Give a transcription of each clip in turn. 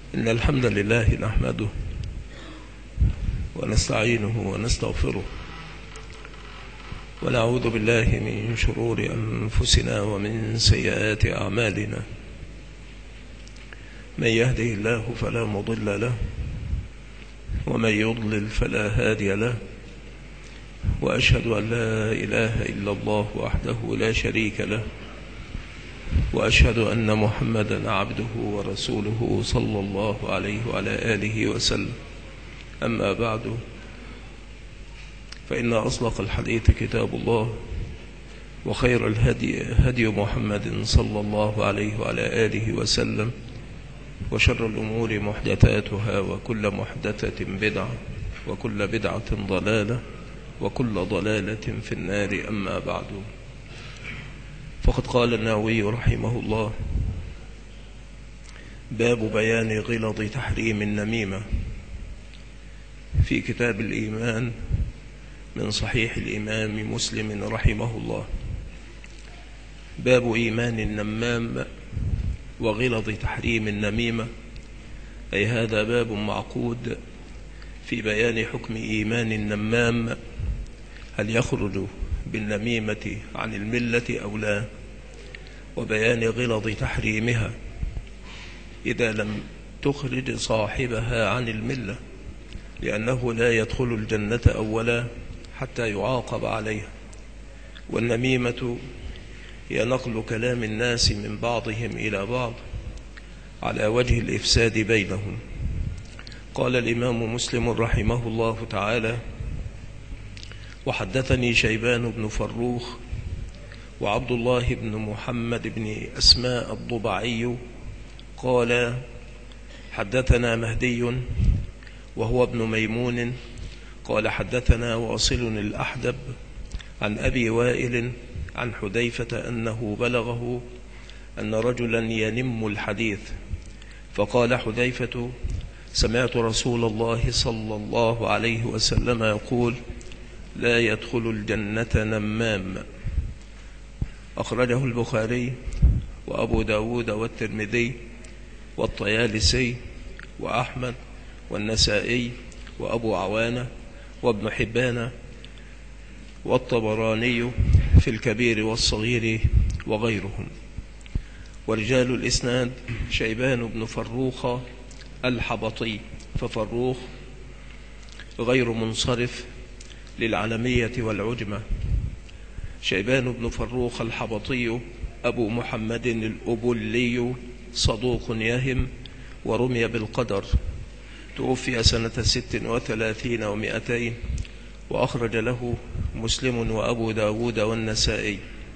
إن الحمد لله نحمده ونستعينه ونستغفره ونعوذ بالله من شرور أنفسنا ومن سيئات أعمالنا. من يهده الله فلا مضل له ومن يضلل فلا هادي له، وأشهد أن لا إله إلا الله وحده لا شريك له، وأشهد أن محمدا عبده ورسوله صلى الله عليه وعلى آله وسلم. أما بعد، فإن أصدق الحديث كتاب الله، وخير الهدي هدي محمد صلى الله عليه وعلى آله وسلم، وشر الأمور محدثاتها، وكل محدثة بدعة، وكل بدعة ضلالة، وكل ضلالة في النار. أما بعد، فقد قال النووي رحمه الله: باب بيان غلظ تحريم النميمة، في كتاب الإيمان من صحيح الإمام مسلم رحمه الله. باب إيمان النمام وغلظ تحريم النميمة، أي هذا باب معقود في بيان حكم إيمان النمام، هل يخرج بالنميمة عن الملة أو لا، وبيان غلظ تحريمها إذا لم تخرج صاحبها عن الملة، لأنه لا يدخل الجنة أولا حتى يعاقب عليها. والنميمة هي نقل كلام الناس من بعضهم إلى بعض على وجه الإفساد بينهم. قال الإمام مسلم رحمه الله تعالى: وحدثني شيبان بن فروخ وعبد الله بن محمد بن أسماء الضبعي قال: حدثنا مهدي وهو ابن ميمون قال: حدثنا واصل الأحدب عن أبي وائل عن حذيفة أنه بلغه أن رجلا ينم الحديث، فقال حذيفة: سمعت رسول الله صلى الله عليه وسلم يقول: لا يدخل الجنة نمام. أخرجه البخاري وأبو داود والترمذي والطيالسي وأحمد والنسائي وأبو عوانة وابن حبان والطبراني في الكبير والصغير وغيرهم. ورجال الإسناد شيبان بن فروخ الحبطي، ففروخ غير منصرف للعلمية والعجمة. شيبان بن فروخ الحبطي أبو محمد الأبلي، صدوق يهم ورمي بالقدر، توفي سنة 36 و200، وأخرج له مسلم وأبو داود والنسائي.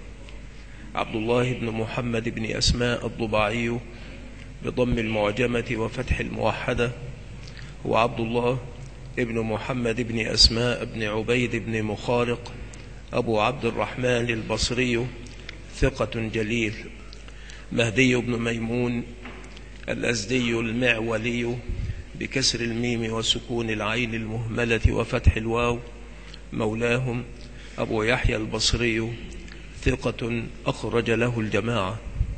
عبد الله بن محمد بن أسماء الضبعي بضم المعجمة وفتح الموحدة، هو عبد الله ابن محمد بن أسماء بن عبيد بن مخارق أبو عبد الرحمن البصري، ثقة جليل. مهدي بن ميمون الأزدي المعولي بكسر الميم وسكون العين المهملة وفتح الواو، مولاهم، أبو يحيى البصري، ثقة أخرج له الجماعة.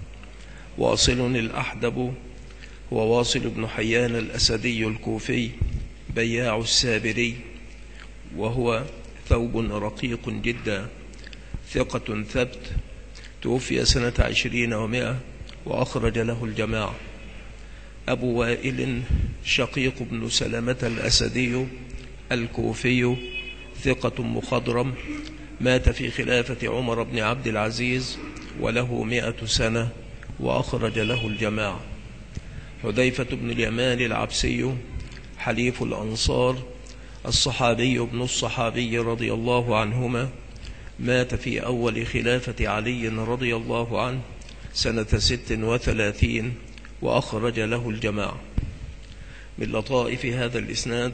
واصل الأحدب هو واصل بن حيان الأسدي الكوفي، بياع السابري، وهو ثوب رقيق جدا، ثقة ثبت، توفي سنة 20 و100، وأخرج له الجماعة. أبو وائل شقيق بن سلمة الأسدي الكوفي، ثقة مخضرم، مات في خلافة عمر بن عبد العزيز وله 100 سنة، وأخرج له الجماعة. حذيفة بن اليمان العبسي حليف الأنصار، الصحابي ابن الصحابي رضي الله عنهما، مات في أول خلافة علي رضي الله عنه سنة 36، وأخرج له الجماعة. من لطائف هذا الإسناد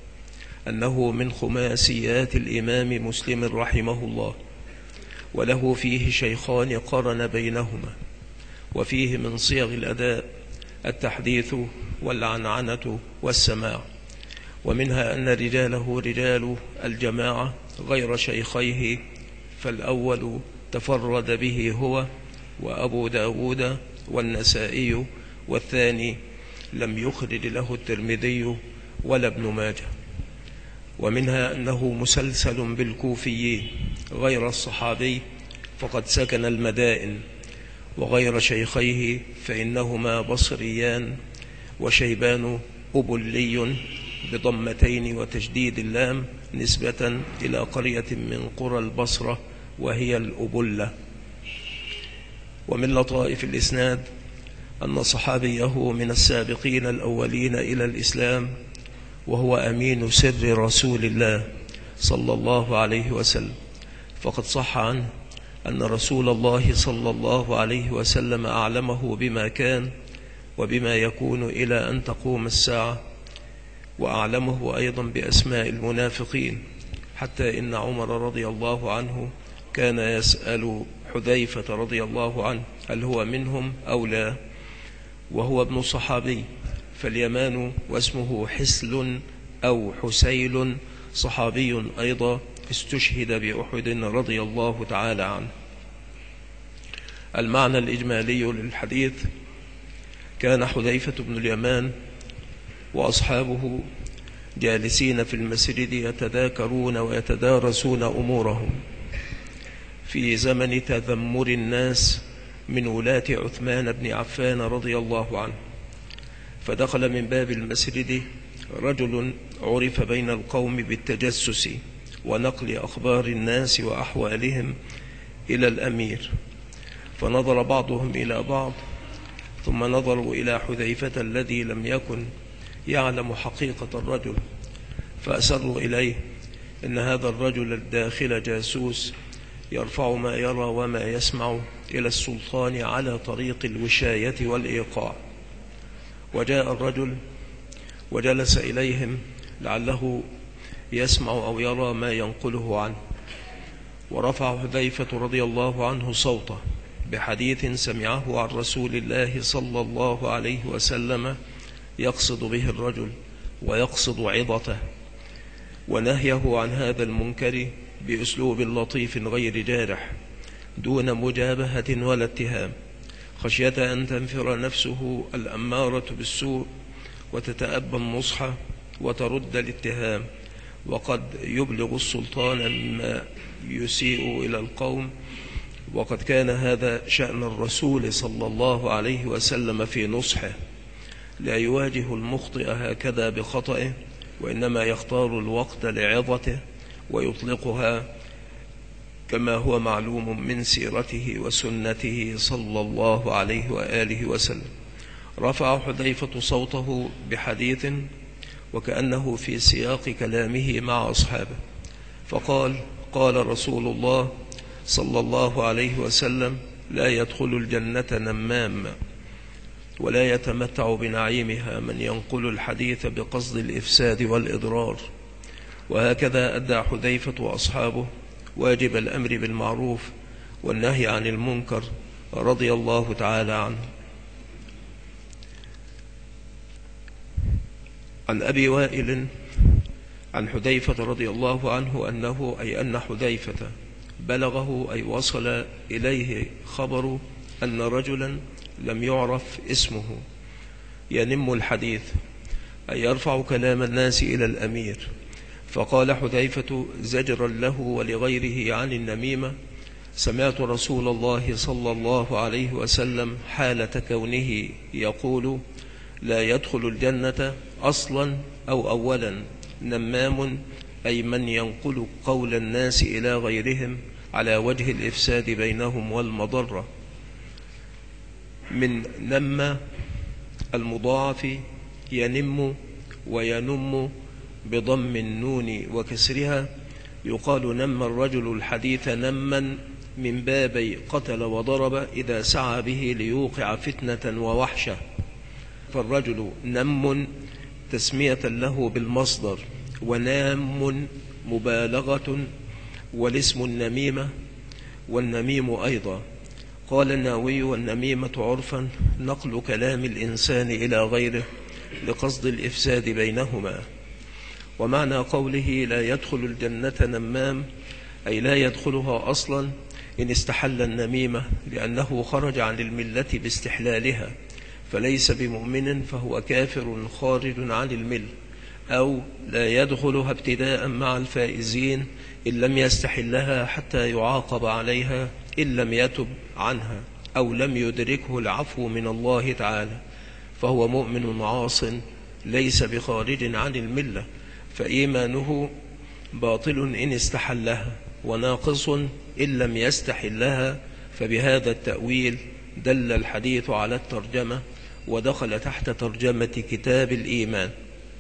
أنه من خماسيات الإمام مسلم رحمه الله، وله فيه شيخان قرن بينهما، وفيه من صيغ الأداء التحديث والعنعنة والسماع، ومنها أن رجاله رجال الجماعة غير شيخيه، فالأول تفرد به هو وأبو داود والنسائي، والثاني لم يخرج له الترمذي ولا ابن ماجه. ومنها أنه مسلسل بالكوفيين غير الصحابي فقد سكن المدائن، وغير شيخيه فإنهما بصريان، وشيبان أبلي بضمتين وتشديد اللام نسبة إلى قرية من قرى البصرة وهي الأبلة. ومن لطائف الإسناد أن صحابيه من السابقين الأولين إلى الإسلام، وهو أمين سر رسول الله صلى الله عليه وسلم، فقد صح عنه أن رسول الله صلى الله عليه وسلم أعلمه بما كان وبما يكون إلى أن تقوم الساعة، وأعلمه أيضا بأسماء المنافقين، حتى إن عمر رضي الله عنه كان يسأل حذيفة رضي الله عنه هل هو منهم أو لا، وهو ابن صحابي، فاليمان واسمه حسل أو حسيل صحابي أيضا استشهد بأحد رضي الله تعالى عنه. المعنى الإجمالي للحديث: كان حذيفة بن اليمان وأصحابه جالسين في المسجد يتذاكرون ويتدارسون أمورهم في زمن تذمر الناس من ولاة عثمان بن عفان رضي الله عنه، فدخل من باب المسجد رجل عرف بين القوم بالتجسس ونقل أخبار الناس وأحوالهم إلى الأمير، فنظر بعضهم إلى بعض ثم نظروا إلى حذيفة الذي لم يكن يعلم حقيقة الرجل، فأسروا إليه إن هذا الرجل الداخل جاسوس يرفع ما يرى وما يسمع إلى السلطان على طريق الوشاية والإيقاع. وجاء الرجل وجلس إليهم لعله يسمع أو يرى ما ينقله عنه، ورفع حذيفة رضي الله عنه صوته بحديث سمعه عن رسول الله صلى الله عليه وسلم يقصد به الرجل ويقصد عظته، ونهيه عن هذا المنكر بأسلوب لطيف غير جارح دون مجابهة ولا اتهام، خشية أن تنفر نفسه الأمارة بالسوء وتتأبى النصح وترد الاتهام، وقد يبلغ السلطان مما يسيء إلى القوم. وقد كان هذا شأن الرسول صلى الله عليه وسلم في نصحه، لا يواجه المخطئ هكذا بخطئه، وإنما يختار الوقت لعظته ويطلقها كما هو معلوم من سيرته وسنته صلى الله عليه وآله وسلم. رفع حذيفة صوته بحديث وكأنه في سياق كلامه مع أصحابه، فقال: قال رسول الله صلى الله عليه وسلم: لا يدخل الجنة نمام، ولا يتمتع بنعيمها من ينقل الحديث بقصد الإفساد والإضرار. وهكذا أدى حذيفة وأصحابه واجب الأمر بالمعروف والنهي عن المنكر رضي الله تعالى عنه. عن أبي وائل عن حذيفة رضي الله عنه أن حذيفة بلغه أي وصل إليه خبر أن رجلا لم يعرف اسمه ينم الحديث، أي يرفع كلام الناس إلى الأمير، فقال حذيفة زجرا له ولغيره عن النميمة: سمعت رسول الله صلى الله عليه وسلم حالة كونه يقول: لا يدخل الجنة أصلا أو أولا نمام، أي من ينقل قول الناس إلى غيرهم على وجه الإفساد بينهم والمضرة. من نم المضاعف ينم وينم بضم النون وكسرها، يقال نم الرجل الحديث نما من بابي قتل وضرب إذا سعى به ليوقع فتنة ووحشة، فالرجل نم تسمية له بالمصدر، ونام مبالغة، والاسم النميمة والنميم أيضا. قال النووي: والنميمة عرفا نقل كلام الإنسان إلى غيره لقصد الإفساد بينهما. ومعنى قوله لا يدخل الجنة نمام أي لا يدخلها أصلا إن استحل النميمة، لأنه خرج عن الملة باستحلالها، فليس بمؤمن فهو كافر خارج عن الملة، أو لا يدخلها ابتداء مع الفائزين إن لم يستحلها حتى يعاقب عليها إن لم يتب عنها أو لم يدركه العفو من الله تعالى، فهو مؤمن عاص ليس بخارج عن الملة، فإيمانه باطل إن استحلها وناقص إن لم يستحلها. فبهذا التأويل دل الحديث على الترجمة ودخل تحت ترجمة كتاب الإيمان.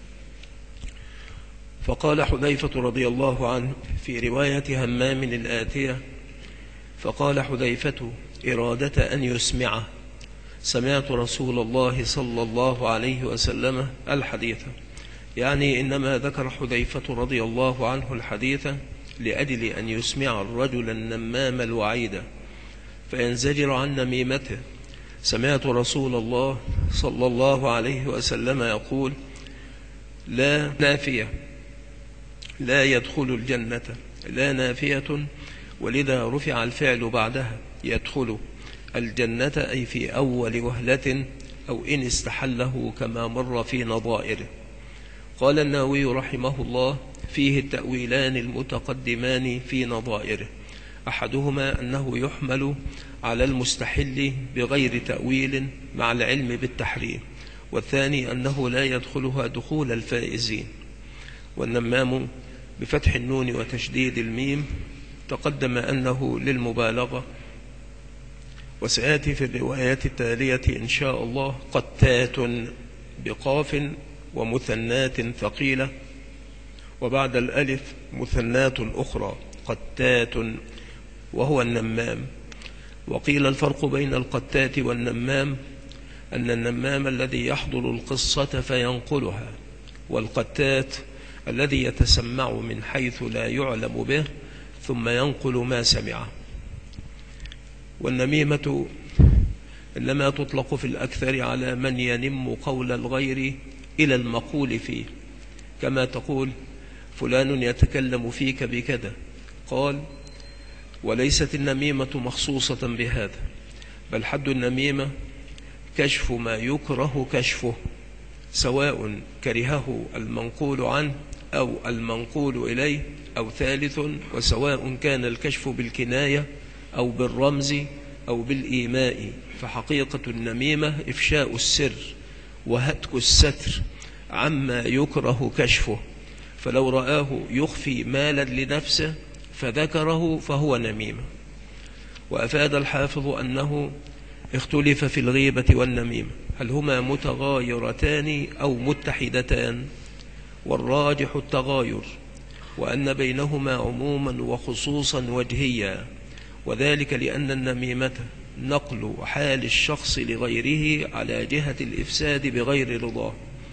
فقال حذيفة رضي الله عنه في رواية همام الآتية: فقال حذيفة إرادة أن يسمعه: سمعت رسول الله صلى الله عليه وسلم الحديث. يعني إنما ذكر حذيفة رضي الله عنه الحديث لأجل أن يسمع الرجل النمام الوعيد فينزجر عن نميمته. سمعت رسول الله صلى الله عليه وسلم يقول: لا نافية لا يدخل الجنة، لا نافية، ولذا رفع الفعل بعدها يدخل الجنة، أي في أول وهلة أو إن استحله كما مر في نظائره. قال النووي رحمه الله: فيه التأويلان المتقدمان في نظائره، أحدهما أنه يحمل على المستحل بغير تأويل مع العلم بالتحريم، والثاني أنه لا يدخلها دخول الفائزين. والنمام بفتح النون وتشديد الميم تقدم أنه للمبالغة، وسيأتي في الروايات التالية إن شاء الله قتات بقاف ومثنات ثقيلة، وبعد الألف مثنات أخرى قتات، وهو النمام. وقيل الفرق بين القتات والنمام أن النمام الذي يحضر القصة فينقلها، والقتات الذي يتسمع من حيث لا يعلم به ثم ينقل ما سمعه. والنميمة إنما تطلق في الأكثر على من ينم قول الغير إلى المقول فيه، كما تقول: فلان يتكلم فيك بكذا. قال: وليست النميمة مخصوصة بهذا، بل حد النميمة كشف ما يكره كشفه، سواء كرهه المنقول عنه أو المنقول إليه، أو ثالث، وسواء كان الكشف بالكناية أو بالرمز أو بالإيماء. فحقيقة النميمة إفشاء السر وهتك الستر عما يكره كشفه، فلو رآه يخفي مالا لنفسه فذكره فهو نميمة. وأفاد الحافظ أنه اختلف في الغيبة والنميمة، هل هما متغايرتان أو متحدتان؟ والراجح التغاير، وأن بينهما عموما وخصوصا وجهيا، وذلك لأن النميمة نقل حال الشخص لغيره على جهة الإفساد بغير رضاه،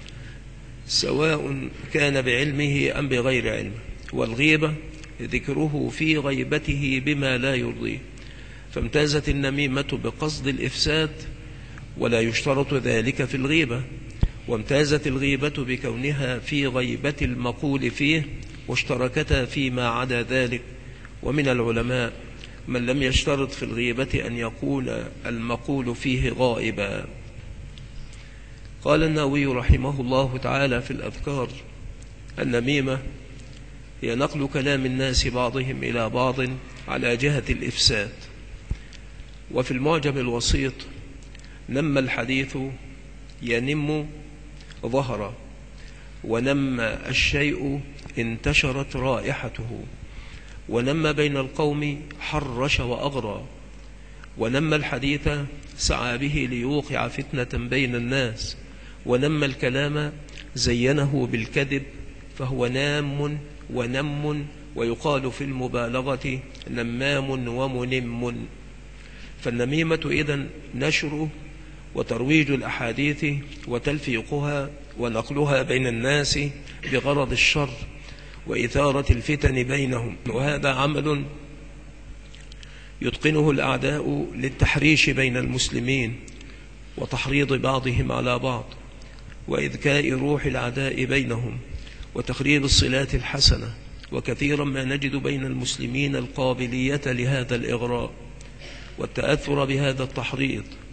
سواء كان بعلمه أم بغير علمه. والغيبة ذكره في غيبته بما لا يرضيه، فامتازت النميمة بقصد الإفساد ولا يشترط ذلك في الغيبة، وامتازت الغيبة بكونها في غيبة المقول فيه، واشتركتا فيما عدا ذلك. ومن العلماء من لم يشترط في الغيبة أن يكون المقول فيه غائبا. قال النووي رحمه الله تعالى في الأذكار: النميمة هي نقل كلام الناس بعضهم إلى بعض على جهة الإفساد. وفي المعجم الوسيط: نم الحديث ينم ظهر، ونم الشيء انتشرت رائحته، ونم بين القوم حرش وأغرى، ونم الحديث سعى به ليوقع فتنة بين الناس، ونم الكلام زينه بالكذب، فهو نام ونم، ويقال في المبالغة نمام ومنم. فالنميمة إذن نشر وترويج الأحاديث وتلفيقها ونقلها بين الناس بغرض الشر وإثارة الفتن بينهم، وهذا عمل يتقنه الأعداء للتحريش بين المسلمين وتحريض بعضهم على بعض وإذكاء روح الأعداء بينهم وتخريب الصلات الحسنة. وكثيرا ما نجد بين المسلمين القابلية لهذا الإغراء والتأثر بهذا التحريض،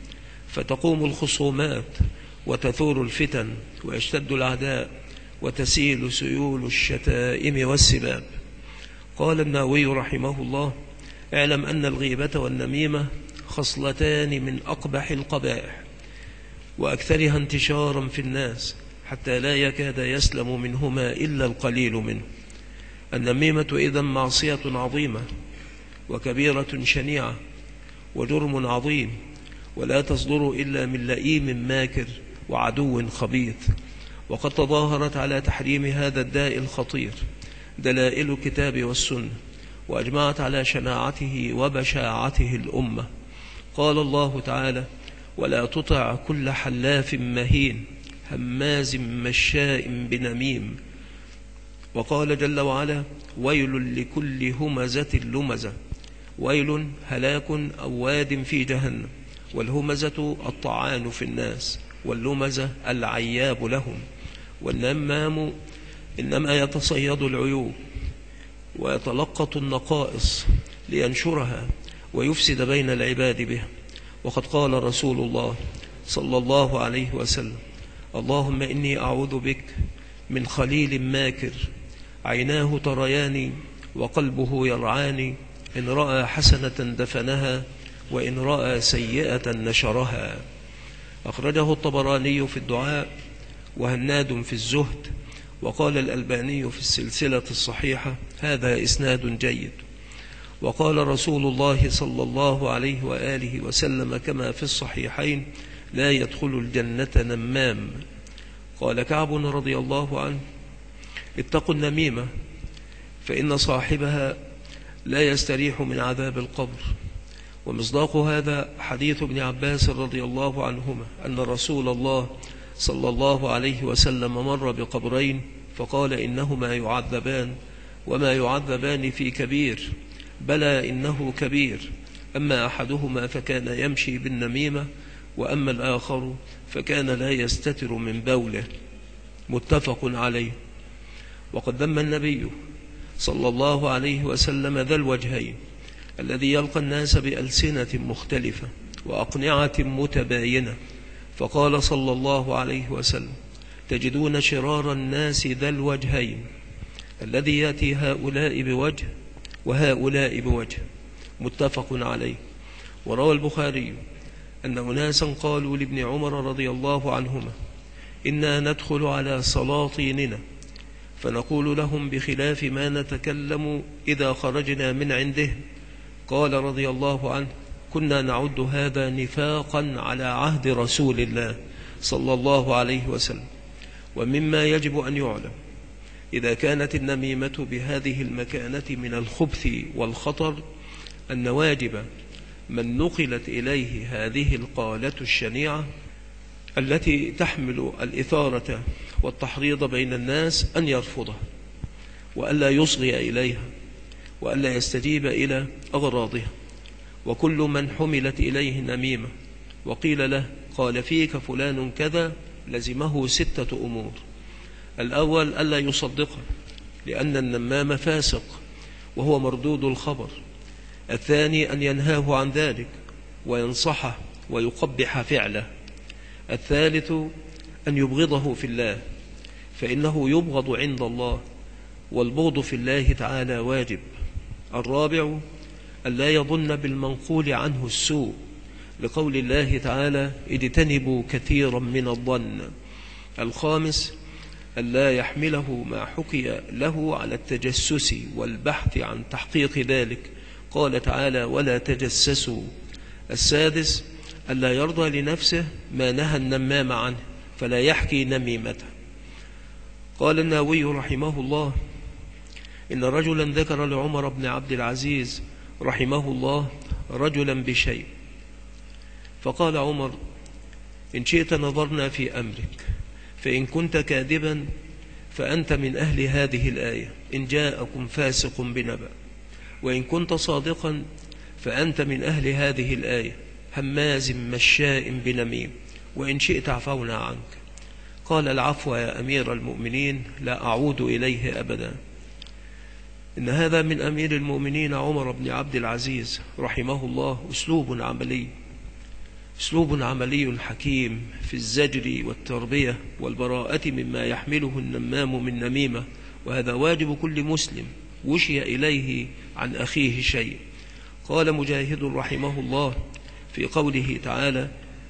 فتقوم الخصومات وتثور الفتن ويشتد العداء وتسيل سيول الشتائم والسباب. قال النووي رحمه الله: اعلم أن الغيبة والنميمة خصلتان من أقبح القبائح وأكثرها انتشارا في الناس، حتى لا يكاد يسلم منهما إلا القليل منه. النميمة إذن معصية عظيمة وكبيرة شنيعة وجرم عظيم، ولا تصدر إلا من لئيم ماكر وعدو خبيث. وقد تظاهرت على تحريم هذا الداء الخطير دلائل الكتاب والسنة، وأجمعت على شناعته وبشاعته الأمة. قال الله تعالى: ولا تطع كل حلاف مهين هماز مشاء بنميم. وقال جل وعلا: ويل لكل همزة لمزة. ويل هلاك أو واد في جهنم، والهمزة الطعان في الناس، واللمزة العياب لهم. والنمام إنما يتصيد العيوب ويتلقط النقائص لينشرها ويفسد بين العباد بها. وقد قال رسول الله صلى الله عليه وسلم: اللهم إني أعوذ بك من خليل ماكر عيناه ترياني وقلبه يرعاني، إن رأى حسنة دفنها وإن رأى سيئة نشرها. أخرجه الطبراني في الدعاء وهناد في الزهد، وقال الألباني في السلسلة الصحيحة: هذا إسناد جيد. وقال رسول الله صلى الله عليه وآله وسلم كما في الصحيحين: لا يدخل الجنة نمام. قال كعب رضي الله عنه: اتقوا النميمة فإن صاحبها لا يستريح من عذاب القبر. ومصداق هذا حديث ابن عباس رضي الله عنهما أن رسول الله صلى الله عليه وسلم مر بقبرين فقال: إنهما يعذبان وما يعذبان في كبير، بلى إنه كبير، أما أحدهما فكان يمشي بالنميمة، وأما الآخر فكان لا يستتر من بوله. متفق عليه. وقد ذم النبي صلى الله عليه وسلم ذا الوجهين الذي يلقى الناس بألسنة مختلفة وأقنعة متباينة، فقال صلى الله عليه وسلم: تجدون شرار الناس ذا الوجهين الذي يأتي هؤلاء بوجه وهؤلاء بوجه. متفق عليه. وروى البخاري أن أناسا قالوا لابن عمر رضي الله عنهما: إنا ندخل على سلاطيننا فنقول لهم بخلاف ما نتكلم إذا خرجنا من عنده. قال رضي الله عنه: كنا نعد هذا نفاقا على عهد رسول الله صلى الله عليه وسلم. ومما يجب أن يعلم إذا كانت النميمة بهذه المكانة من الخبث والخطر أن واجب من نقلت إليه هذه القالة الشنيعة التي تحمل الإثارة والتحريض بين الناس أن يرفضها وألا يصغي إليها وألا يستجيب إلى أغراضها. وكل من حملت إليه نميمة وقيل له قال فيك فلان كذا لزمه 6 أمور: الأول ألا يصدقها لأن النمام فاسق وهو مردود الخبر. الثاني أن ينهاه عن ذلك وينصحه ويقبح فعله. الثالث أن يبغضه في الله فإنه يبغض عند الله، والبغض في الله تعالى واجب. الرابع أن لا يظن بالمنقول عنه السوء، لقول الله تعالى: اجتنبوا كثيرا من الظن. الخامس أن لا يحمله ما حكي له على التجسس والبحث عن تحقيق ذلك، قال تعالى: ولا تجسسوا. السادس أن لا يرضى لنفسه ما نهى النمام عنه فلا يحكي نميمته. قال النووي رحمه الله: إن رجلا ذكر لعمر بن عبد العزيز رحمه الله رجلا بشيء، فقال عمر: إن شئت نظرنا في أمرك، فإن كنت كاذبا فأنت من أهل هذه الآية: إن جاءكم فاسق بنبأ. وإن كنت صادقا فأنت من أهل هذه الآية: هماز مشاء بنميم. وإن شئت عفونا عنك. قال: العفو يا أمير المؤمنين، لا أعود إليه أبدا. إن هذا من أمير المؤمنين عمر بن عبد العزيز رحمه الله أسلوب عملي أسلوب عملي حكيم في الزجر والتربية والبراءة مما يحمله النمام من نميمة، وهذا واجب كل مسلم وشي إليه عن أخيه شيء. قال مجاهد رحمه الله في قوله تعالى: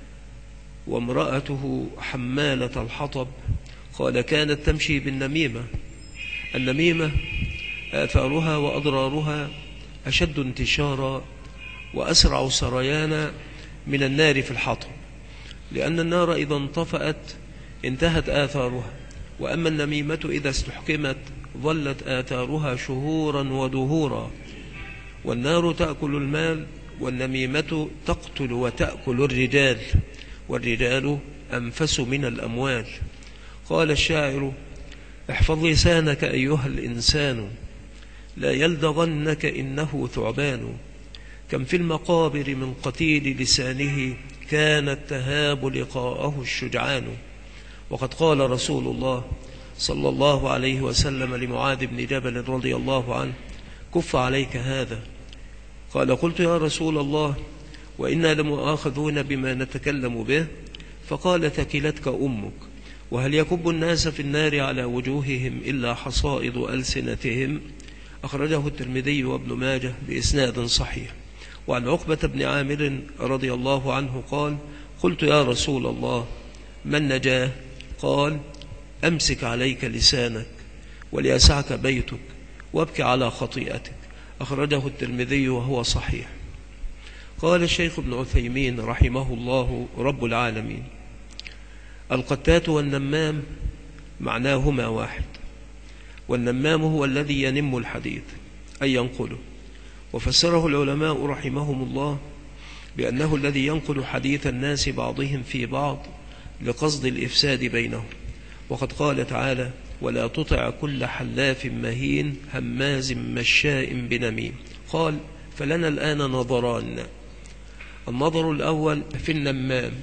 وامرأته حمالة الحطب، قال: كانت تمشي بالنميمة. النميمة آثارها وأضرارها أشد انتشارا وأسرع سريانا من النار في الحطب، لأن النار إذا انطفأت انتهت آثارها، وأما النميمة إذا استحكمت ظلت آثارها شهورا ودهورا. والنار تأكل المال، والنميمة تقتل وتأكل الرجال، والرجال أنفس من الأموال. قال الشاعر: احفظ لسانك أيها الإنسان، لا يلدغنك إنه ثعبان. كم في المقابر من قتيل لسانه، كانت تهاب لقاءه الشجعان. وقد قال رسول الله صلى الله عليه وسلم لمعاذ بن جبل رضي الله عنه: كف عليك هذا. قال: قلت يا رسول الله، وإنا لمؤاخذون بما نتكلم به. فقال: ثكلتك أمك. وهل يكب الناس في النار على وجوههم إلا حصائد ألسنتهم؟ أخرجه الترمذي وابن ماجه بإسناد صحيح. وعن عقبة بن عامر رضي الله عنه قال: قلت يا رسول الله، ما النجاة؟ قال: أمسك عليك لسانك وليسعك بيتك وابك على خطيئتك. أخرجه الترمذي وهو صحيح. قال الشيخ ابن عثيمين رحمه الله رب العالمين: القتات والنمام معناهما واحد، والنمام هو الذي ينم الحديث أي ينقله، وفسره العلماء رحمهم الله بأنه الذي ينقل حديث الناس بعضهم في بعض لقصد الإفساد بينهم. وقد قال تعالى: ولا تطع كل حلاف مهين هماز مشاء بنميم. قال: فلنا الآن نظران. النظر الأول في النمام،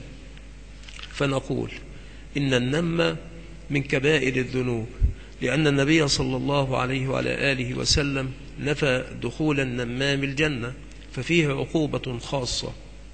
فنقول إن النم من كبائر الذنوب، لأن النبي صلى الله عليه وعلى آله وسلم نفى دخول النمام الجنة، ففيه عقوبة خاصة.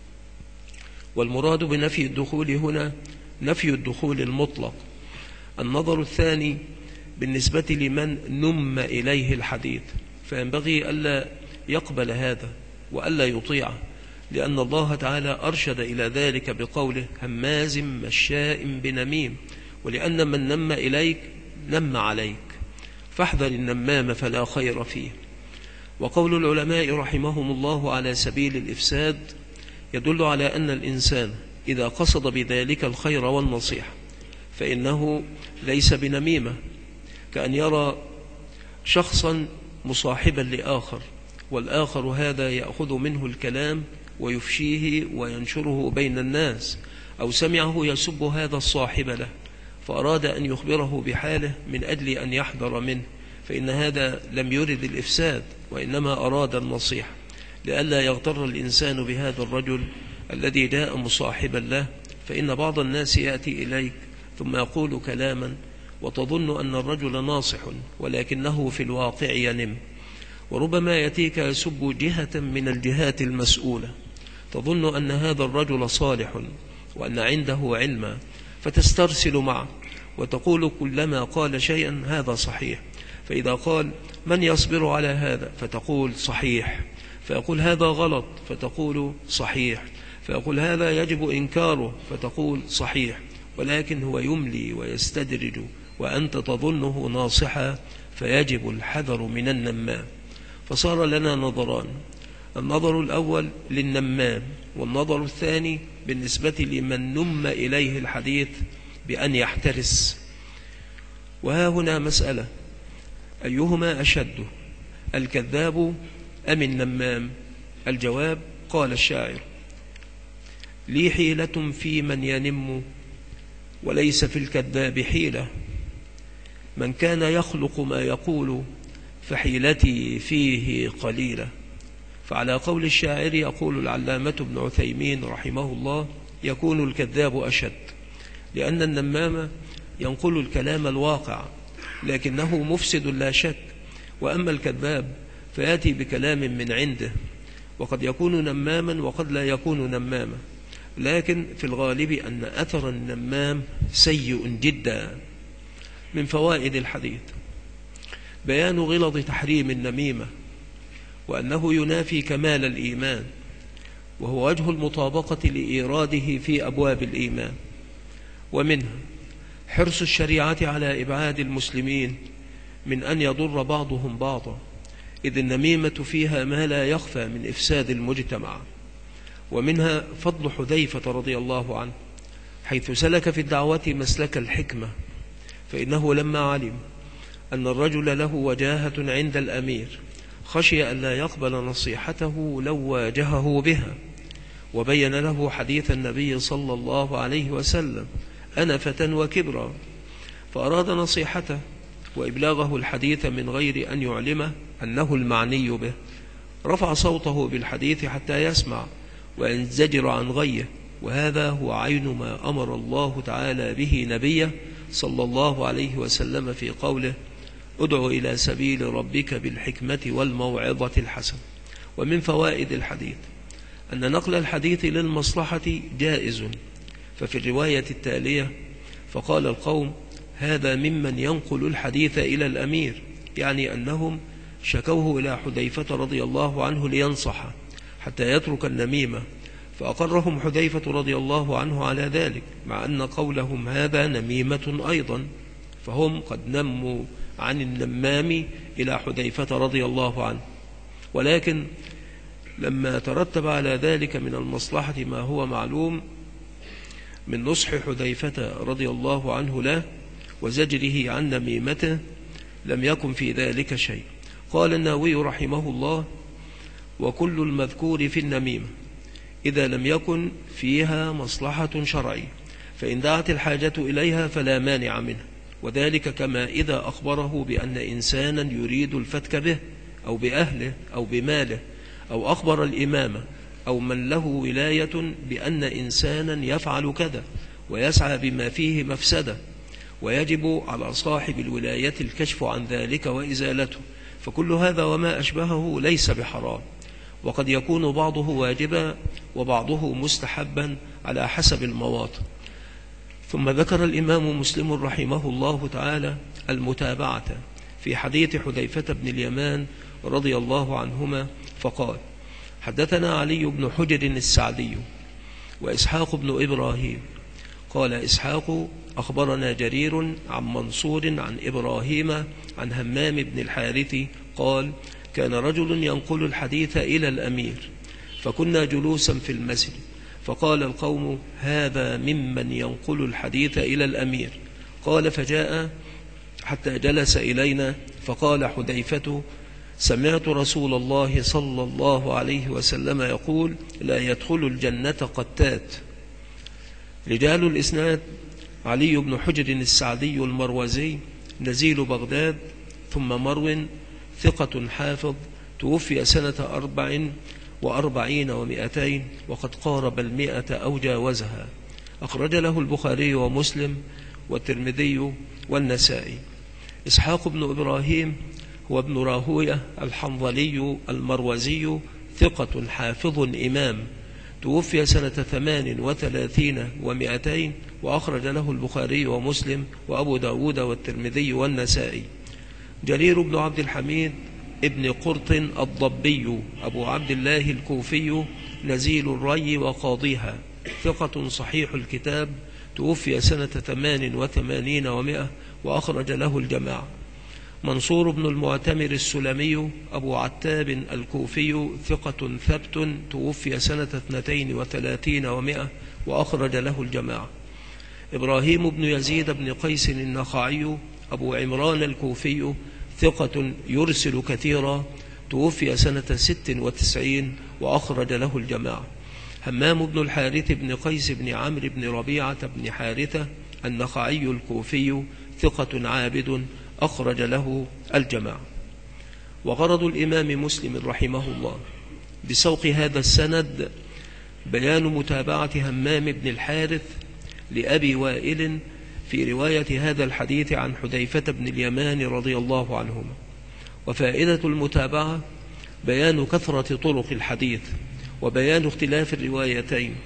والمراد بنفي الدخول هنا نفي الدخول المطلق. النظر الثاني بالنسبة لمن نم إليه الحديث، فينبغي ألا يقبل هذا وألا يطيعه، لأن الله تعالى أرشد إلى ذلك بقوله: هماز مشاء بنميم، ولأن من نم إليك نم عليك، فاحذر النمام فلا خير فيه. وقول العلماء رحمهم الله على سبيل الإفساد يدل على أن الإنسان إذا قصد بذلك الخير والنصيحة فإنه ليس بنميمة، كأن يرى شخصا مصاحبا لآخر، والآخر هذا يأخذ منه الكلام ويفشيه وينشره بين الناس، أو سمعه يسب هذا الصاحب له فأراد أن يخبره بحاله من أجل أن يحذر منه، فإن هذا لم يرد الإفساد وإنما أراد النصيحة، لئلا يغتر الإنسان بهذا الرجل الذي جاء مصاحبا له. فإن بعض الناس يأتي إليك ثم يقول كلاما وتظن أن الرجل ناصح ولكنه في الواقع ينم، وربما يأتيك يسب جهة من الجهات المسؤولة، تظن أن هذا الرجل صالح وأن عنده علما، فتسترسل معه وتقول كلما قال شيئا هذا صحيح، فإذا قال: من يصبر على هذا؟ فتقول: صحيح. فيقول: هذا غلط، فتقول: صحيح. فيقول: هذا يجب إنكاره، فتقول: صحيح. ولكن هو يملي ويستدرج وأنت تظنه ناصحا، فيجب الحذر من النمام. فصار لنا نظران: النظر الأول للنمام، والنظر الثاني بالنسبة لمن نم إليه الحديث بأن يحترس. وها هنا مسألة: أيهما أشد، الكذاب أم النمام؟ الجواب: قال الشاعر: لي حيلة في من ينم وليس في الكذاب حيلة، من كان يخلق ما يقول فحيلتي فيه قليلة. فعلى قول الشاعر يقول العلامة ابن عثيمين رحمه الله: يكون الكذاب أشد، لأن النمام ينقل الكلام الواقع لكنه مفسد لا شك، وأما الكذاب فيأتي بكلام من عنده، وقد يكون نماما وقد لا يكون نماما. لكن في الغالب أن أثر النمام سيء جدا. من فوائد الحديث بيان غلظ تحريم النميمة، وأنه ينافي كمال الإيمان، وهو وجه المطابقة لإيراده في أبواب الإيمان. ومنها حرص الشريعة على إبعاد المسلمين من أن يضر بعضهم بعضا، إذ النميمة فيها ما لا يخفى من إفساد المجتمع. ومنها فضل حذيفة رضي الله عنه، حيث سلك في الدعوة مسلك الحكمة، فإنه لما علم أن الرجل له وجاهة عند الأمير خشي أن لا يقبل نصيحته لو واجهه بها، وبين له حديث النبي صلى الله عليه وسلم: أنا فتى وكبرا، فأراد نصيحته وإبلاغه الحديث من غير أن يعلمه أنه المعني به، رفع صوته بالحديث حتى يسمع وينزجر عن غيه، وهذا هو عين ما أمر الله تعالى به نبيه صلى الله عليه وسلم في قوله: ادع إلى سبيل ربك بالحكمة والموعظة الحسنة. ومن فوائد الحديث أن نقل الحديث للمصلحة جائز، ففي الرواية التالية: فقال القوم: هذا ممن ينقل الحديث إلى الأمير، يعني أنهم شكوه إلى حذيفة رضي الله عنه لينصح حتى يترك النميمة، فأقرهم حذيفة رضي الله عنه على ذلك، مع أن قولهم هذا نميمة أيضا، فهم قد نموا عن النمام إلى حذيفة رضي الله عنه. ولكن لما ترتب على ذلك من المصلحة ما هو معلوم من نصح حذيفة رضي الله عنه له وزجره عن نميمته، لم يكن في ذلك شيء. قال النووي رحمه الله: وكل المذكور في النميمة إذا لم يكن فيها مصلحة شرعية، فإن دعت الحاجة إليها فلا مانع منها، وذلك كما إذا أخبره بأن إنسانا يريد الفتك به أو بأهله أو بماله، أو أخبر الإمامة أو من له ولاية بأن إنسانا يفعل كذا ويسعى بما فيه مفسدة، ويجب على صاحب الولاية الكشف عن ذلك وإزالته، فكل هذا وما أشبهه ليس بحرام، وقد يكون بعضه واجبا وبعضه مستحبا على حسب المواطن. ثم ذكر الإمام مسلم رحمه الله تعالى المتابعة في حديث حذيفة بن اليمان رضي الله عنهما، فقال: حدثنا علي بن حجر السعدي وإسحاق بن إبراهيم. قال إسحاق: أخبرنا جرير عن منصور عن إبراهيم عن همام بن الحارث قال: كان رجل ينقل الحديث إلى الأمير، فكنا جلوسا في المسجد، فقال القوم: هذا ممن ينقل الحديث إلى الأمير. قال: فجاء حتى جلس إلينا، فقال حذيفة: سمعت رسول الله صلى الله عليه وسلم يقول: لا يدخل الجنة قتات. رجال الإسناد: علي بن حجر السعدي المروزي نزيل بغداد، ثم مرو ثقة حافظ، توفي سنة 44 و200، وقد قارب 100 أو جاوزها، أخرج له البخاري ومسلم والترمذي والنسائي. إسحاق بن إبراهيم هو ابن راهوية الحنظلي المروزي، ثقة حافظ إمام، توفي سنة 38 و200، وأخرج له البخاري ومسلم وأبو داود والترمذي والنسائي. جرير بن عبد الحميد ابن قرط الضبي أبو عبد الله الكوفي، نزيل الري وقاضيها، ثقة صحيح الكتاب، توفي سنة 88 و100، وأخرج له الجماعة. منصور بن المعتمر السلمي أبو عتاب الكوفي، ثقة ثبت، توفي سنة 32 و100، وأخرج له الجماعة. إبراهيم بن يزيد بن قيس النخعي أبو عمران الكوفي، ثقة يرسل كثيرا، توفي سنة 96، وأخرج له الجماعة. همام بن الحارث بن قيس بن عمرو بن ربيعة بن حارثة النخعي الكوفي، ثقة عابد، أخرج له الجماعة. وغرض الإمام مسلم رحمه الله بسوق هذا السند بيان متابعة همام بن الحارث لأبي وائل في رواية هذا الحديث عن حذيفة بن اليمان رضي الله عنهما. وفائدة المتابعة بيان كثرة طرق الحديث، وبيان اختلاف الروايتين،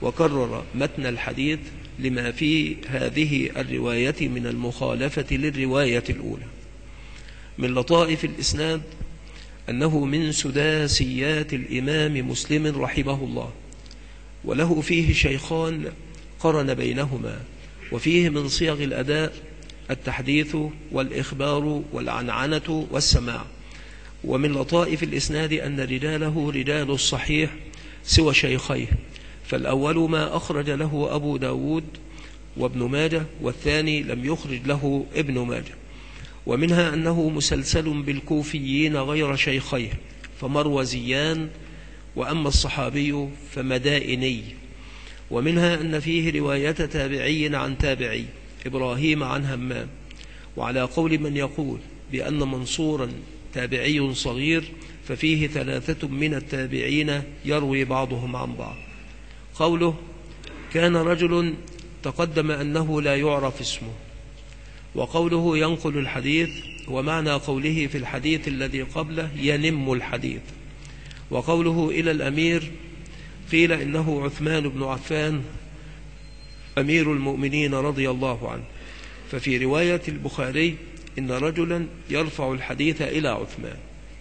وكرر متن الحديث لما في هذه الرواية من المخالفة للرواية الأولى. من لطائف الإسناد أنه من سداسيات الإمام مسلم رحمه الله، وله فيه شيخان قرن بينهما، وفيه من صيغ الأداء التحديث والإخبار والعنعنة والسماع. ومن لطائف الإسناد أن رجاله رجال الصحيح سوى شيخيه، فالأول ما أخرج له أبو داود وابن ماجه، والثاني لم يخرج له ابن ماجه. ومنها أنه مسلسل بالكوفيين غير شيخيه فمروزيان، وأما الصحابي فمدائني. ومنها أن فيه رواية تابعي عن تابعي إبراهيم عن همام، وعلى قول من يقول بأن منصورا تابعي صغير ففيه 3 من التابعين يروي بعضهم عن بعض. قوله كان رجل تقدم أنه لا يعرف اسمه، وقوله ينقل الحديث، ومعنى قوله في الحديث الذي قبله ينم الحديث. وقوله إلى الأمير قيل إنه عثمان بن عفان أمير المؤمنين رضي الله عنه، ففي رواية البخاري إن رجلا يرفع الحديث إلى عثمان،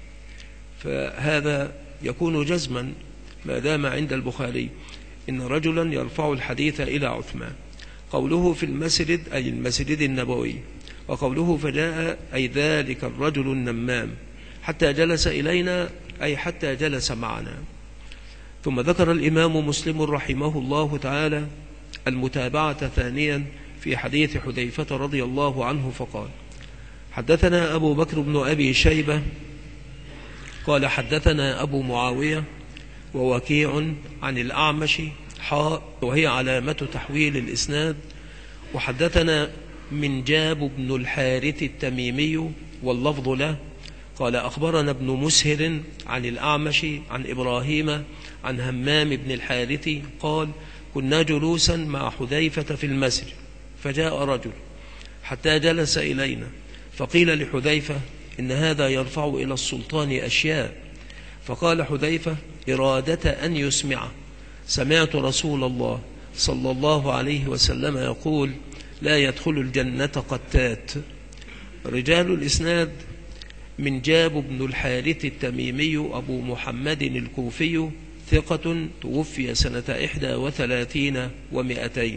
فهذا يكون جزما ما دام عند البخاري إن رجلا يرفع الحديث إلى عثمان. قوله في المسجد أي المسجد النبوي، وقوله فجاء أي ذلك الرجل النمام حتى جلس إلينا أي حتى جلس معنا. ثم ذكر الإمام مسلم رحمه الله تعالى المتابعة ثانيا في حديث حذيفة رضي الله عنه فقال حدثنا أبو بكر بن أبي شيبة قال حدثنا أبو معاوية ووكيع عن الأعمش وهي علامة تحويل الإسناد. وحدثنا من جاب بن الحارث التميمي واللفظ له قال أخبرنا ابن مسهر عن الأعمش عن إبراهيم عن همام بن الحارث قال كنا جلوسا مع حذيفة في المسجد فجاء رجل حتى جلس إلينا، فقيل لحذيفة إن هذا يرفع إلى السلطان أشياء، فقال حذيفة إرادة أن يسمعه سمعت رسول الله صلى الله عليه وسلم يقول لا يدخل الجنة قتات. رجال الإسناد من جاب بن الحارث التميمي أبو محمد الكوفي ثقة توفي سنة 31 و200.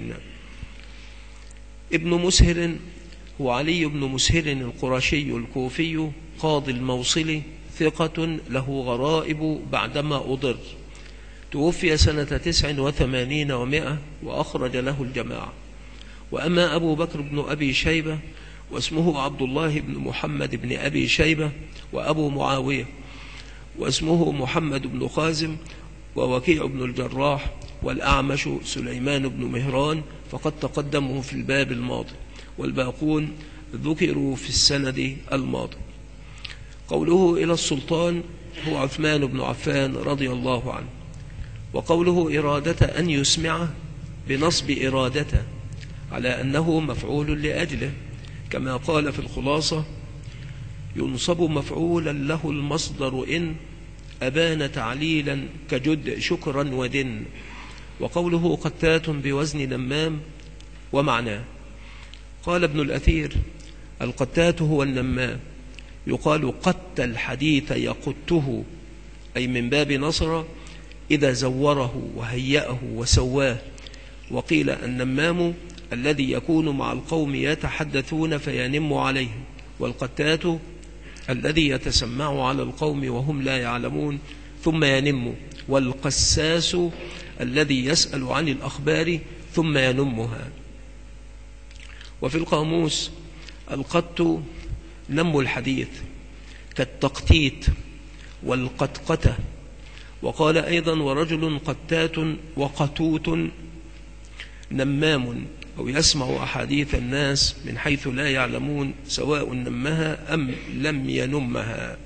ابن مسهر هو علي بن مسهر القرشي الكوفي قاضي الموصل ثقة له غرائب بعدما أضر، توفي سنة 89 و100 وأخرج له الجماعة. وأما أبو بكر بن أبي شيبة واسمه عبد الله بن محمد بن أبي شيبة وأبو معاوية واسمه محمد بن خازم ووكيع بن الجراح والأعمش سليمان بن مهران فقد تقدموا في الباب الماضي، والباقون ذكروا في السند الماضي. قوله إلى السلطان هو عثمان بن عفان رضي الله عنه. وقوله إرادة أن يسمعه بنصب إرادته على أنه مفعول لأجله، كما قال في الخلاصة ينصب مفعولا له المصدر إن أبان تعليلا كجد شكرا ودن. وقوله قتات بوزن نمام ومعناه. قال ابن الأثير القتات هو النمام، يقال قت الحديث يقته، أي من باب نصر إذا زوره وهيأه وسواه. وقيل النمام الذي يكون مع القوم يتحدثون فينم عليهم، والقتات الذي يتسمع على القوم وهم لا يعلمون ثم ينم، والقساس الذي يسأل عن الأخبار ثم ينمها. وفي القاموس القت نم الحديث كالتقتيت والقتقتة. وقال أيضا ورجل قتات وقتوت نمام، أو يسمع أحاديث الناس من حيث لا يعلمون سواء نمها أم لم ينمها.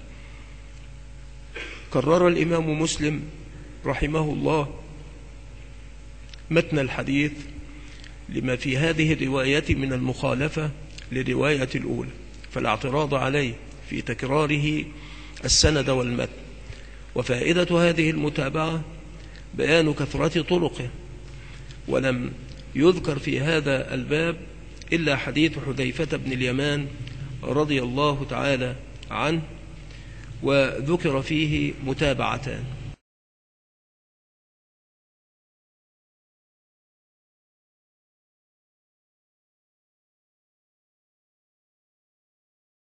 كرر الإمام مسلم رحمه الله متن الحديث لما في هذه الرواية من المخالفة للرواية الأولى، فلا اعتراض عليه في تكراره السند والمتن. وفائدة هذه المتابعة بيان كثرة طرقه، ولم يذكر في هذا الباب إلا حديث حذيفة بن اليمان رضي الله تعالى عنه، وذكر فيه متابعتان.